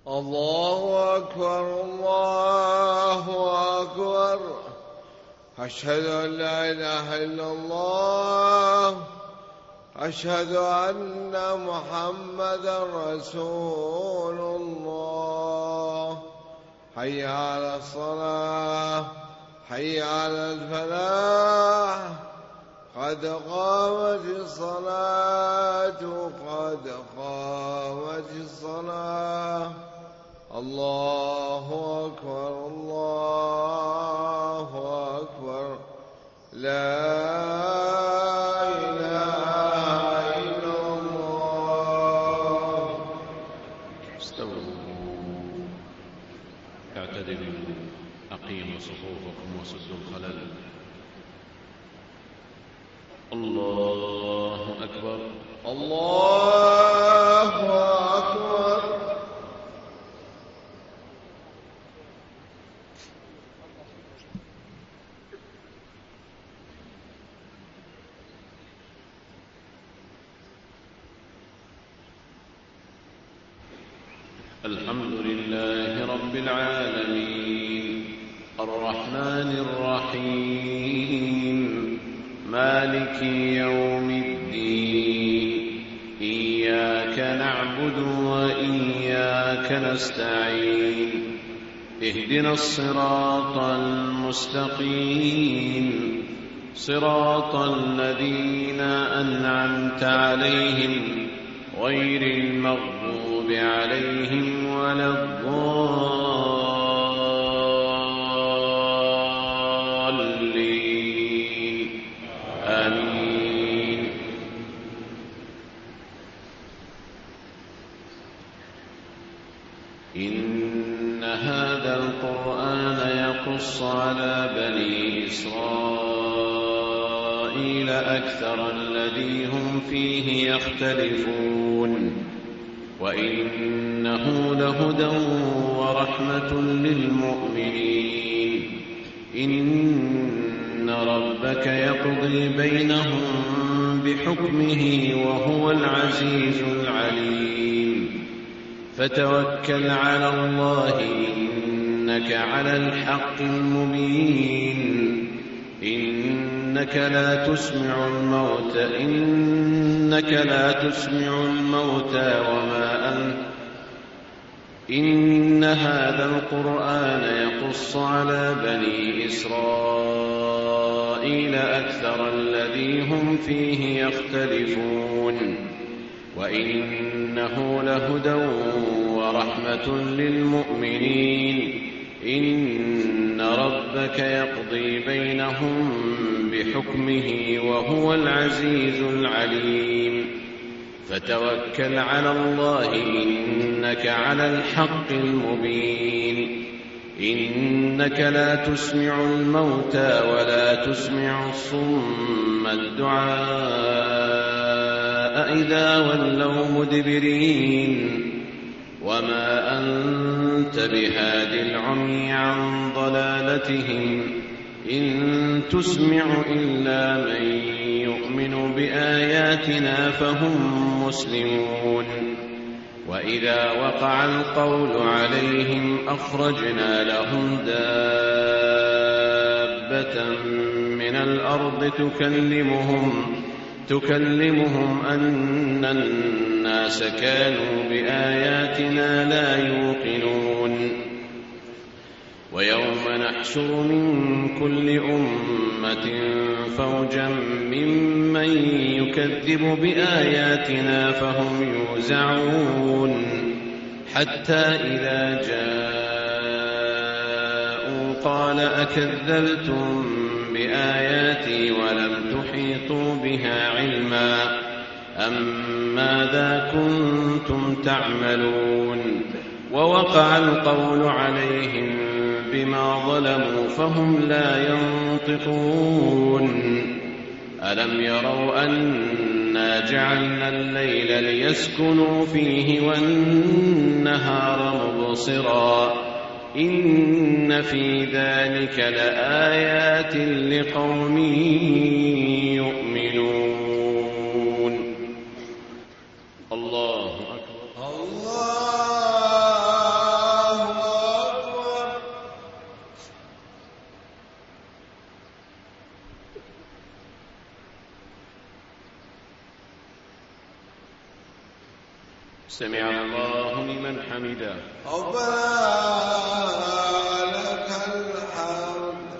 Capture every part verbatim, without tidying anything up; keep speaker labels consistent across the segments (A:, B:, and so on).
A: الله أكبر الله أكبر. أشهد أن لا إله إلا الله. أشهد أن محمدا رسول الله. حي على الصلاة حي على الفلاح. قد قامت الصلاة قد قامت الصلاة. الله أكبر الله أكبر. لا إله إلا الله.
B: استووا اعتدلوا أقيموا صفوفكم وسدوا الخلل. الله أكبر
A: الله أكبر.
B: الحمد لله رب العالمين الرحمن الرحيم مالك يوم الدين. إياك نعبد وإياك نستعين. اهدنا الصراط المستقيم صراط الذين أنعمت عليهم غير المغضوب عليهم ولا الضالين. آمين. إن هذا القرآن يقص على بني إسرائيل أكثر الذي هم فيه يختلفون وإنه لهدى ورحمة للمؤمنين. إن ربك يقضي بينهم بحكمه وهو العزيز العليم. فتوكل على الله إنك على الحق المبين. إنك لا تسمع الموتى إنك لا تسمع الموتى وما أنت إن هذا القرآن يقص على بني إسرائيل أكثر الذي هم فيه يختلفون وإنه لهدى ورحمة للمؤمنين. إن ربك يقضي بينهم بحكمه وهو العزيز العليم. فتوكل على الله إنك على الحق المبين. إنك لا تسمع الموتى ولا تسمع الصم الدعاء إذا ولوا مدبرين. وما أنت بهاد العمي عن ضلالتهم إن تسمع إلا من يؤمن بآياتنا فهم مسلمون. وإذا وقع القول عليهم أخرجنا لهم دابة من الأرض تكلمهم تكلمهم أن الناس كانوا بآياتنا لا يوقنون. ويوم نحشر من كل أمة فوجا ممن يكذب بآياتنا فهم يوزعون حتى إذا جاءوا قال أكذبتم بآياتي ولم تحيطوا بها علما أم ماذا كنتم تعملون. ووقع القول عليهم بما ظلموا فهم لا ينطقون. ألم يروا أنا جعلنا الليل ليسكنوا فيه والنهار مبصرا إن في ذلك لآيات لقوم يؤمنون. الله أكبر.
A: الله
B: سمع الله لمن حمده.
A: ربنا لك الحمد.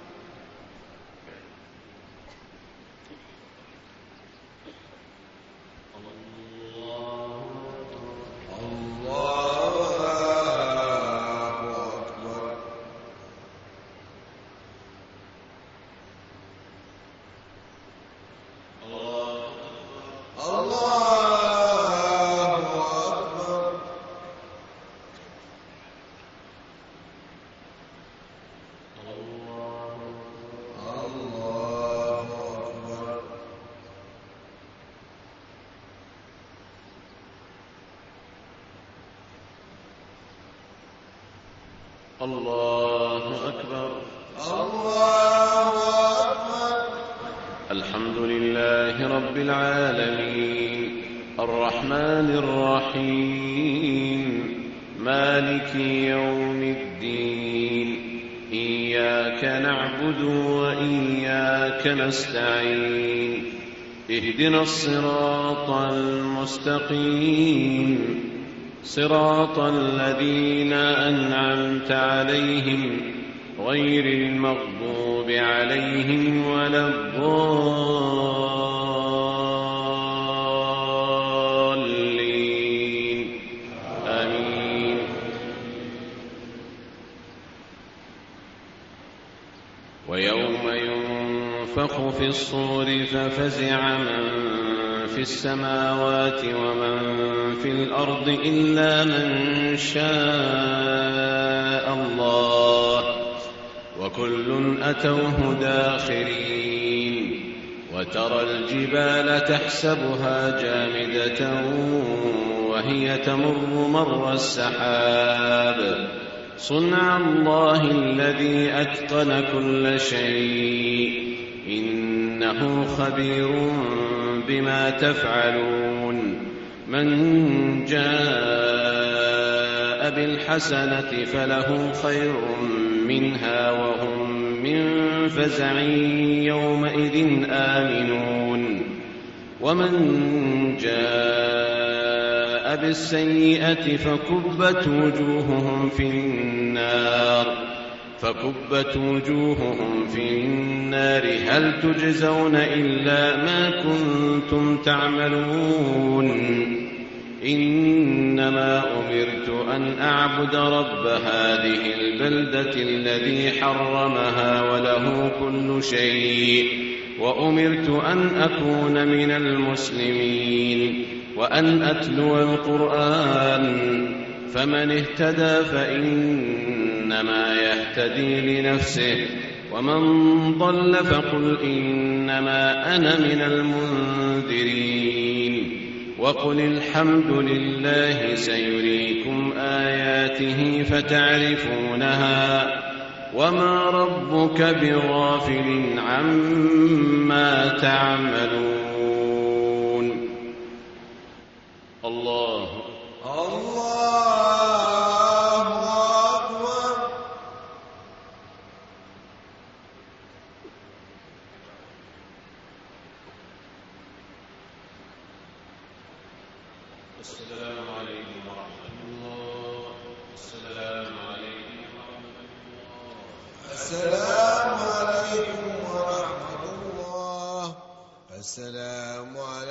B: الله أكبر.
A: الله أكبر.
B: الحمد لله رب العالمين الرحمن الرحيم مالك يوم الدين إياك نعبد وإياك نستعين اهدنا الصراط المستقيم صراط الذين أنعمت عليهم غير المغضوب عليهم ولا الضالين آمين. ويوم ينفخ في الصور ففزع من في السماوات ومن في الأرض إلا من شاء الله وكل أتوه داخرين. وترى الجبال تحسبها جامدة وهي تمر مر السحاب صنع الله الذي أتقن كل شيء إنه خبير بما تفعلون. من جاء بالحسنة فله خير منها وهم من فزع يومئذ آمنون. ومن جاء بالسيئة فكبت وجوههم في النار فكبت وجوههم في النار هل تجزون إلا ما كنتم تعملون. إنما أمرت أن أعبد رب هذه البلدة الذي حرمها وله كل شيء وأمرت أن أكون من المسلمين وأن أتلو القرآن فمن اهتدى فإنما يهتدي لنفسه ومن ضل فقل إنما أنا من المنذرين. وقل الحمد لله سيريكم آياته فتعرفونها وما ربك بغافل عما تعملون. الله
A: الله أكبر.
B: السلام عليكم ورحمة الله. السلام عليكم ورحمة الله.
A: السلام عليكم ورحمة الله. السلام عليكم.